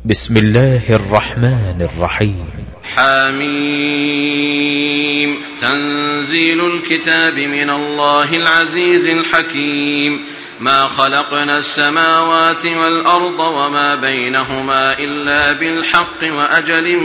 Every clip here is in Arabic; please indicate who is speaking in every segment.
Speaker 1: بسم الله الرحمن الرحيم.
Speaker 2: حميم. تنزيل الكتاب من الله العزيز الحكيم. ما خلقنا السماوات والأرض وما بينهما إلا بالحق وأجل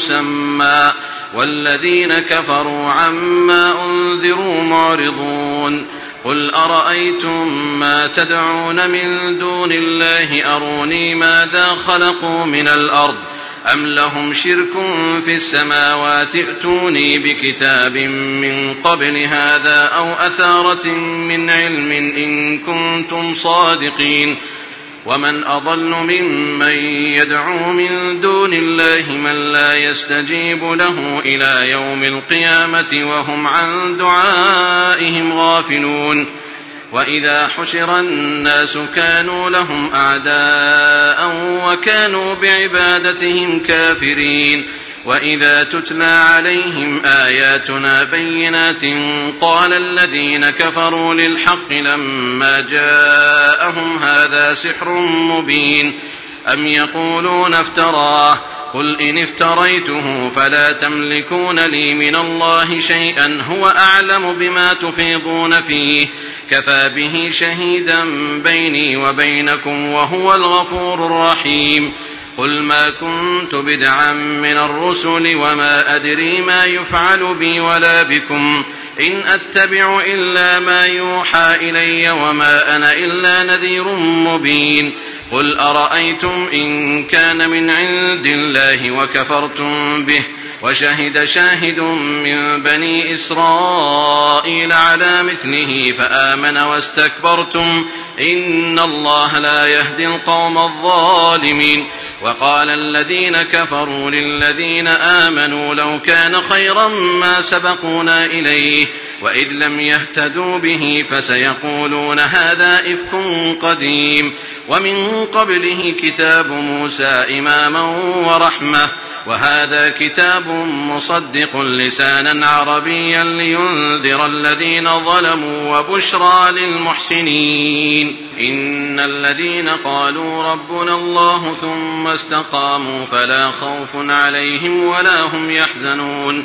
Speaker 2: مسمى والذين كفروا عما أنذروا معرضون. قل أرأيتم ما تدعون من دون الله أروني ماذا خلقوا من الأرض أم لهم شرك في السماوات ائتوني بكتاب من قبل هذا أو أثارة من علم إن كنتم صادقين. ومن أضل ممن يدعو من دون الله من لا يستجيب له إلى يوم القيامة وهم عن دعائهم غافلون. وإذا حشر الناس كانوا لهم أعداء وكانوا بعبادتهم كافرين. وإذا تتلى عليهم آياتنا بينات قال الذين كفروا للحق لما جاءهم هذا سحر مبين أم يقولون افتراه قل إن افتريته فلا تملكون لي من الله شيئا هو أعلم بما تفيضون فيه كفى به شهيدا بيني وبينكم وهو الغفور الرحيم. قل ما كنت بدعا من الرسل وما أدري ما يفعل بي ولا بكم إن أتبع إلا ما يوحى إلي وما أنا إلا نذير مبين. قل أرأيتم إن كان من عند الله وكفرتم به وشهد شاهد من بني إسرائيل على مثله فآمن واستكبرتم إن الله لا يهدي القوم الظالمين. وقال الذين كفروا للذين آمنوا لو كان خيرا ما سبقونا إليه وإذ لم يهتدوا به فسيقولون هذا إفك قديم. ومن قبله كتاب موسى إماما ورحمة وهذا كتاب مصدق لسانا عربيا لينذر الذين ظلموا وبشرى للمحسنين. إن الذين قالوا ربنا الله ثم استقاموا فلا خوف عليهم ولا هم يحزنون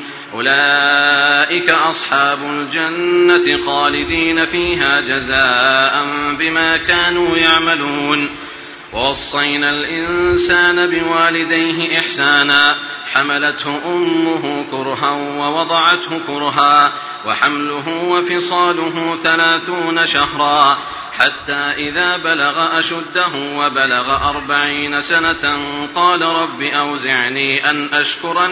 Speaker 2: أولئك أصحاب الجنة خالدين فيها جزاء بما كانوا يعملون. ووصينا الإنسان بوالديه إحسانا حملته أمه كرها ووضعته كرها وحمله وفصاله 30 شهرا حتى إذا بلغ أشده وبلغ 40 سنة قال رب أوزعني أن أشكر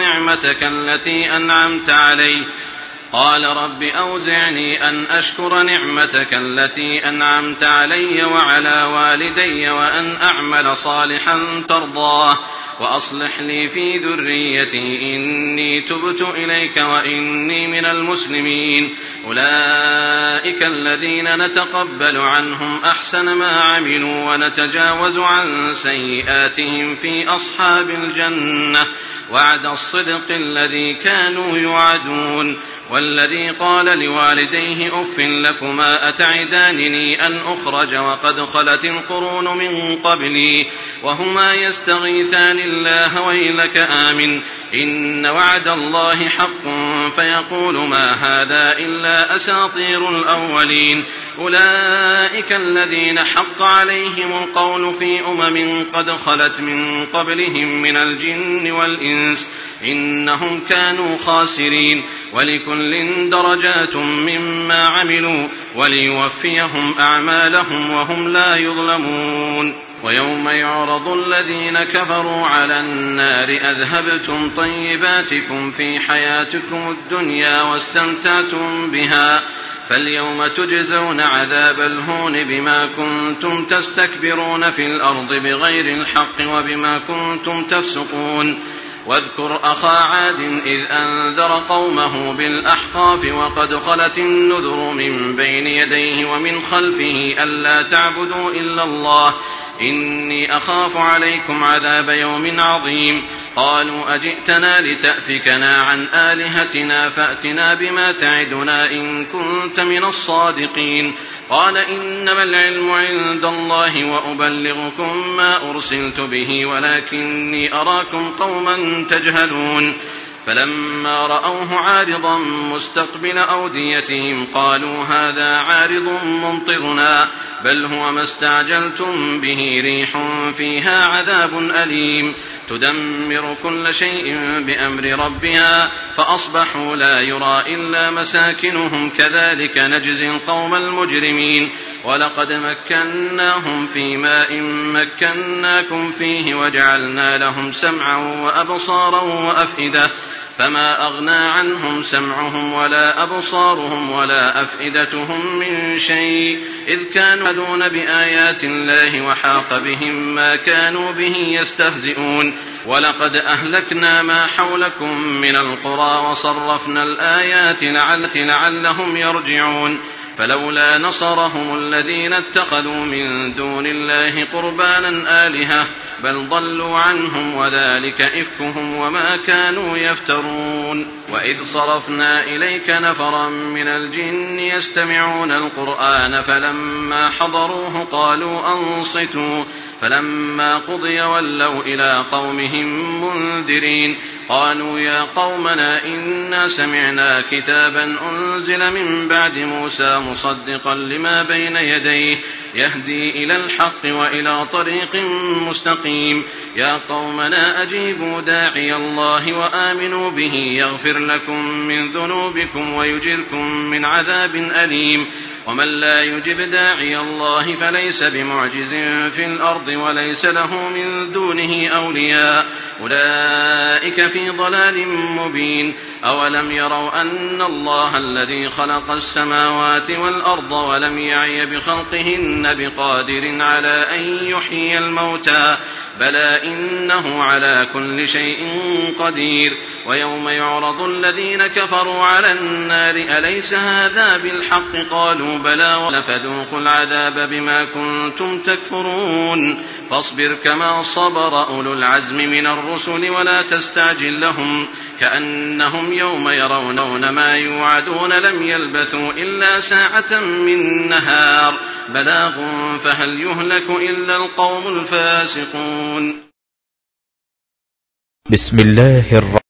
Speaker 2: نعمتك التي أنعمت علي وعلى والدي وأن أعمل صالحا ترضاه وأصلح لي في ذريتي إني تبت إليك وإني من المسلمين. أولئك الذين نتقبل عنهم أحسن ما عملوا ونتجاوز عن سيئاتهم في أصحاب الجنة وعد الصدق الذي كانوا يوعدون. والذي قال لوالديه أف لكما أتعدانني أن أخرج وقد خلت القرون من قبلي وهما يستغيثان الله ويلك آمن إن وعد الله حق فيقول ما هذا إلا أساطير الأولين. أولئك الذين حق عليهم القول في قد خلت من قبلهم من الجن والإنس إنهم كانوا خاسرين. ولكل درجات مما عملوا وليوفيهم أعمالهم وهم لا يظلمون. ويوم يعرض الذين كفروا على النار أذهبتم طيباتكم في حياتكم الدنيا واستمتعتم بها فاليوم تجزون عذاب الهون بما كنتم تستكبرون في الأرض بغير الحق وبما كنتم تفسقون. واذكر أخا عاد إذ أنذر قومه بالأحقاف وقد خلت النذر من بين يديه ومن خلفه ألا تعبدوا إلا الله إني أخاف عليكم عذاب يوم عظيم. قالوا أجئتنا لتأفكنا عن آلهتنا فأتنا بما تعدنا إن كنت من الصادقين. قال إنما العلم عند الله وأبلغكم ما أرسلت به ولكني أراكم قوما تجهلون فلما رأوه عارضا مستقبل أوديتهم قالوا هذا عارض ممطرنا بل هو ما استعجلتم به ريح فيها عذاب أليم تدمر كل شيء بأمر ربها فأصبحوا لا يرى إلا مساكنهم كذلك نجزي القوم المجرمين ولقد مكناهم في ماء مكناكم فيه وجعلنا لهم سمعا وأبصارا وأفئدة فما أغنى عنهم سمعهم ولا أبصارهم ولا أفئدتهم من شيء إذ كانوا يعملون بآيات الله وحاق بهم ما كانوا به يستهزئون ولقد أهلكنا ما حولكم من القرى وصرفنا الآيات لعلهم يرجعون فلولا نصرهم الذين اتخذوا من دون الله قربانا آلهة بل ضلوا عنهم وذلك إفكهم وما كانوا يفترون وإذ صرفنا إليك نفرا من الجن يستمعون القرآن فلما حضروه قالوا أنصتوا فلما قضي ولوا إلى قومهم منذرين قالوا يا قومنا إنا سمعنا كتابا أنزل من بعد موسى مصدقا لما بين يديه يهدي إلى الحق وإلى طريق مستقيم يا قومنا أجيبوا داعي الله وآمنوا به يغفر لكم من ذنوبكم ويجركم من عذاب أليم ومن لا يجب داعي الله فليس بمعجز في الأرض وليس له من دونه أولياء أولئك في ضلال مبين أولم يروا أن الله الذي خلق السماوات والأرض ولم يعي بخلقهن بقادر على أن يحيي الموتى بلى إنه على كل شيء قدير ويوم يعرض الذين كفروا على النار أليس هذا بالحق قالوا بلى فذوقوا العذاب بما كنتم تكفرون فاصبر كما صبر أولو العزم من الرسل ولا تستعجل لهم كأنهم يوم يرون ما يوعدون لم يلبثوا إلا ساعة من نهار بلاغ فهل يهلك إلا القوم الفاسقون
Speaker 1: بسم الله الرحمن